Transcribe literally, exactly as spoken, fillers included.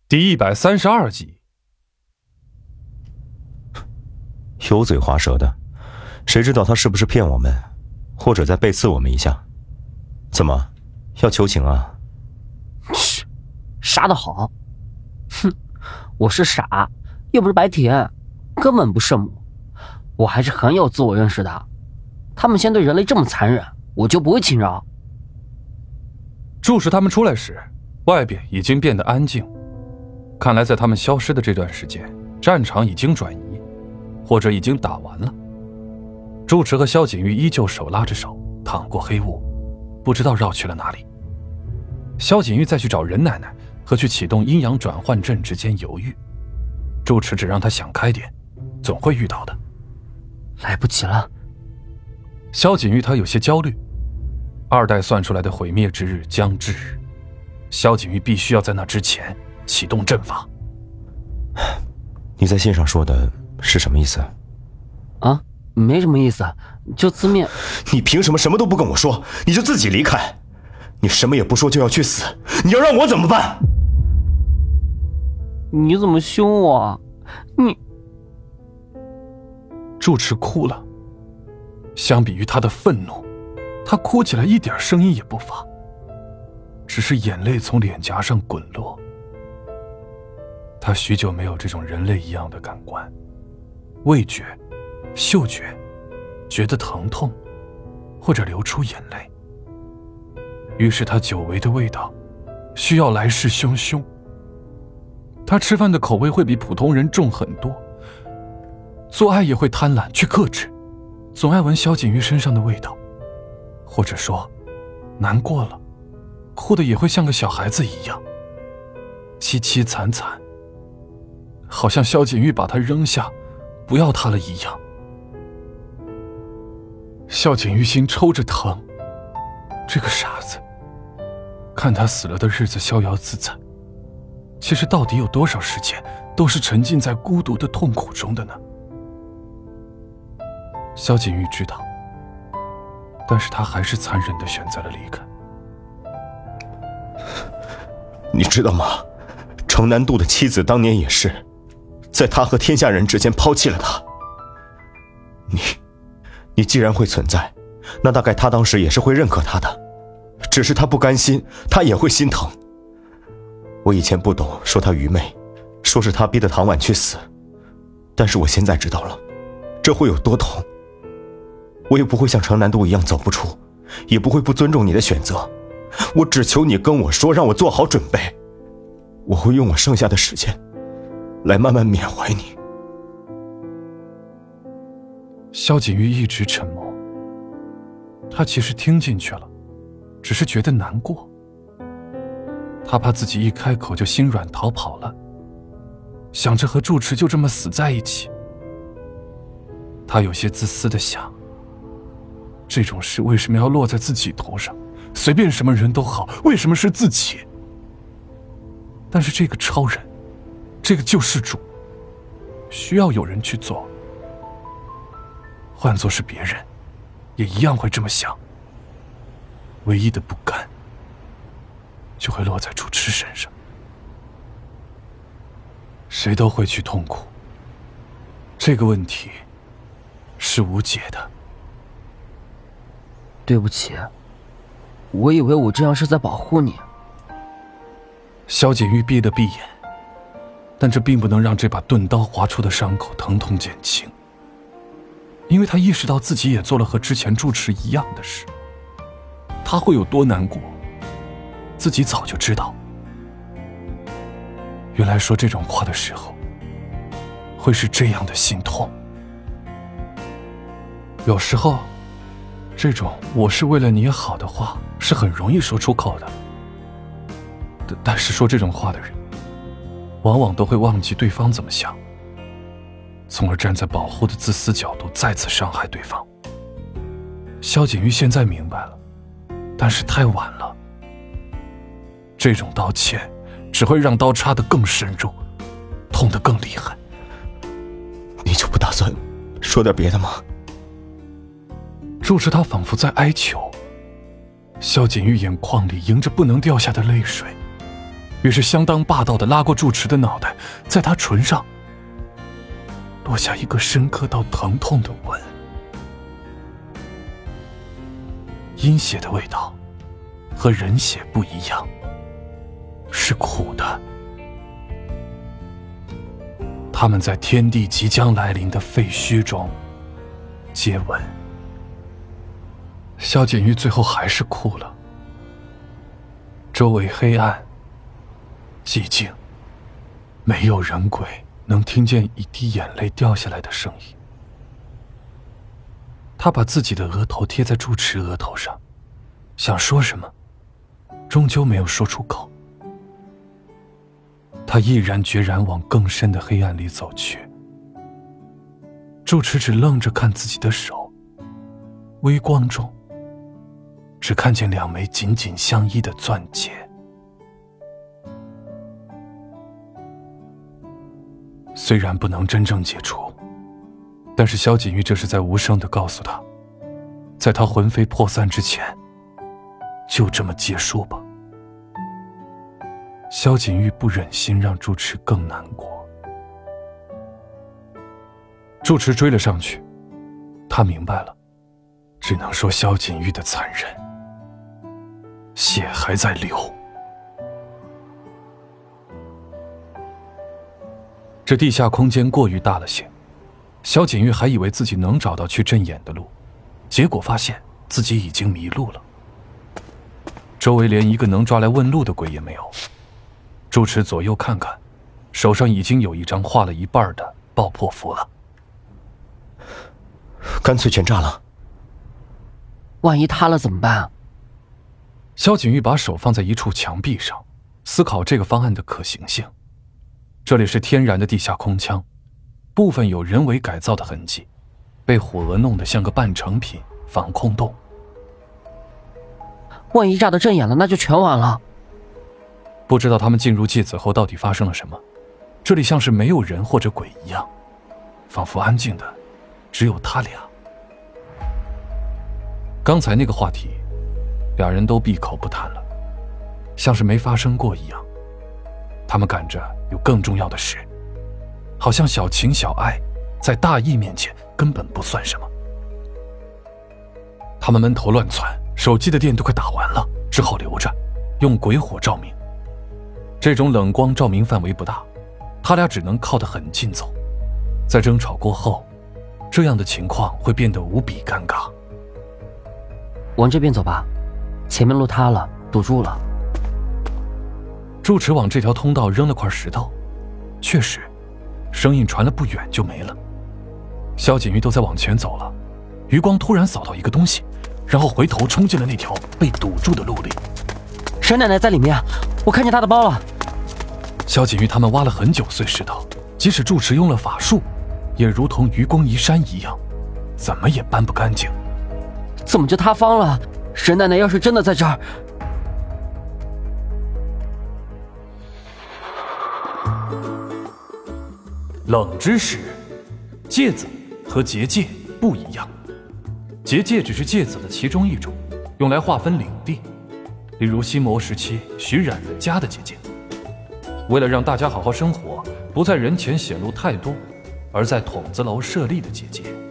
第一百三十二集。 油嘴滑舌的，谁知道他是不是骗我们，或者在背刺我们一下？怎么，要求情啊？ 嘘，傻得好。哼，我是傻，又不是白甜，根本不圣母。我还是很有自我认识的。他们先对人类这么残忍，我就不会轻饶。 注视他们出来时，外边已经变得安静。看来在他们消失的这段时间，战场已经转移，或者已经打完了。住持和萧景玉依旧手拉着手淌过黑雾，不知道绕去了哪里。萧景玉再去找任奶奶和去启动阴阳转换阵之间犹豫，住持只让他想开点，总会遇到的。 来不及了。 萧景玉他有些焦虑，二代算出来的毁灭之日将至，萧景玉必须要在那之前启动阵法。 你在信上说的是什么意思？ 啊，没什么意思，就字面。 你凭什么什么都不跟我说，你就自己离开？你什么也不说就要去死，你要让我怎么办？ 你怎么凶我啊？你…… 住持哭了。相比于他的愤怒，他哭起来一点声音也不发，只是眼泪从脸颊上滚落。他许久没有这种人类一样的感官，味觉、嗅觉，觉得疼痛，或者流出眼泪。于是他久违的味道，需要来势汹汹。他吃饭的口味会比普通人重很多，做爱也会贪婪去克制，总爱闻萧景玉身上的味道，或者说，难过了，哭得也会像个小孩子一样，凄凄惨惨，好像萧景玉把他扔下，不要他了一样。萧景玉心抽着疼，这个傻子，看他死了的日子逍遥自在，其实到底有多少时间都是沉浸在孤独的痛苦中的呢？萧景玉知道，但是他还是残忍地选择了离开。 你知道吗？程南渡的妻子当年也是，在他和天下人之间抛弃了他。你，你既然会存在，那大概他当时也是会认可他的，只是他不甘心，他也会心疼。我以前不懂，说他愚昧，说是他逼得唐婉去死，但是我现在知道了，这会有多痛。我也不会像程南渡一样走不出，也不会不尊重你的选择。我只求你跟我说，让我做好准备。我会用我剩下的时间来慢慢缅怀你。 萧景玉一直沉默，他其实听进去了，只是觉得难过。他怕自己一开口就心软逃跑了，想着和住持就这么死在一起。他有些自私的想，这种事为什么要落在自己头上？随便什么人都好，为什么是自己？但是这个超人，这个救世主，需要有人去做。换作是别人，也一样会这么想。唯一的不甘，就会落在主持身上。谁都会去痛苦，这个问题是无解的。 对不起，我以为我这样是在保护你。 萧景玉闭了闭眼，但这并不能让这把钝刀划出的伤口疼痛减轻，因为他意识到自己也做了和之前住持一样的事。他会有多难过，自己早就知道。原来说这种话的时候，会是这样的心痛。有时候这种我是为了你好的话是很容易说出口的，但是说这种话的人往往都会忘记对方怎么想，从而站在保护的自私角度再次伤害对方。萧景玉现在明白了，但是太晚了。这种道歉只会让刀插得更深入，痛得更厉害。 你就不打算说点别的吗？ 注视他仿佛在哀求，萧景玉眼眶里迎着不能掉下的泪水， 于是相当霸道地拉过住持的脑袋，在他唇上落下一个深刻到疼痛的吻。阴血的味道和人血不一样，是苦的。他们在天地即将来临的废墟中接吻。萧锦玉最后还是哭了。周围黑暗寂静，没有人鬼能听见一滴眼泪掉下来的声音。他把自己的额头贴在住持额头上，想说什么，终究没有说出口。他毅然决然往更深的黑暗里走去。住持只愣着看自己的手，微光中只看见两枚紧紧相依的钻戒。虽然不能真正解除，但是萧锦玉这是在无声地告诉他，在他魂飞魄散之前，就这么结束吧。萧锦玉不忍心让住持更难过。住持追了上去，他明白了，只能说萧锦玉的残忍，血还在流。这地下空间过于大了些，萧锦玉还以为自己能找到去镇眼的路，结果发现自己已经迷路了。周围连一个能抓来问路的鬼也没有。住持左右看看，手上已经有一张画了一半的爆破符了。 干脆全炸了。 万一塌了怎么办啊？ 萧锦玉把手放在一处墙壁上，思考这个方案的可行性。这里是天然的地下空腔，部分有人为改造的痕迹，被火蛾弄得像个半成品防空洞。 万一炸得正眼了，那就全完了。 不知道他们进入芥子后到底发生了什么，这里像是没有人或者鬼一样，仿佛安静的只有他俩。刚才那个话题，俩人都闭口不谈了，像是没发生过一样。他们赶着有更重要的事，好像小情小爱在大义面前根本不算什么。他们闷头乱窜，手机的电都快打完了，只好留着用鬼火照明。这种冷光照明范围不大，他俩只能靠得很近走。在争吵过后，这样的情况会变得无比尴尬。 往这边走吧，前面路塌了，堵住了。 住持往这条通道扔了块石头，确实，声音传了不远就没了。萧锦玉都在往前走了，余光突然扫到一个东西，然后回头冲进了那条被堵住的路里。 沈奶奶在里面，我看见她的包了。 萧锦玉他们挖了很久碎石头，即使住持用了法术，也如同愚公移山一样，怎么也搬不干净。 怎么就塌方了？沈奶奶要是真的在这儿…… 冷知识：芥子和结界不一样，结界只是芥子的其中一种，用来划分领地，例如新魔时期徐冉的家的结界。为了让大家好好生活，不在人前显露太多，而在筒子楼设立的结界。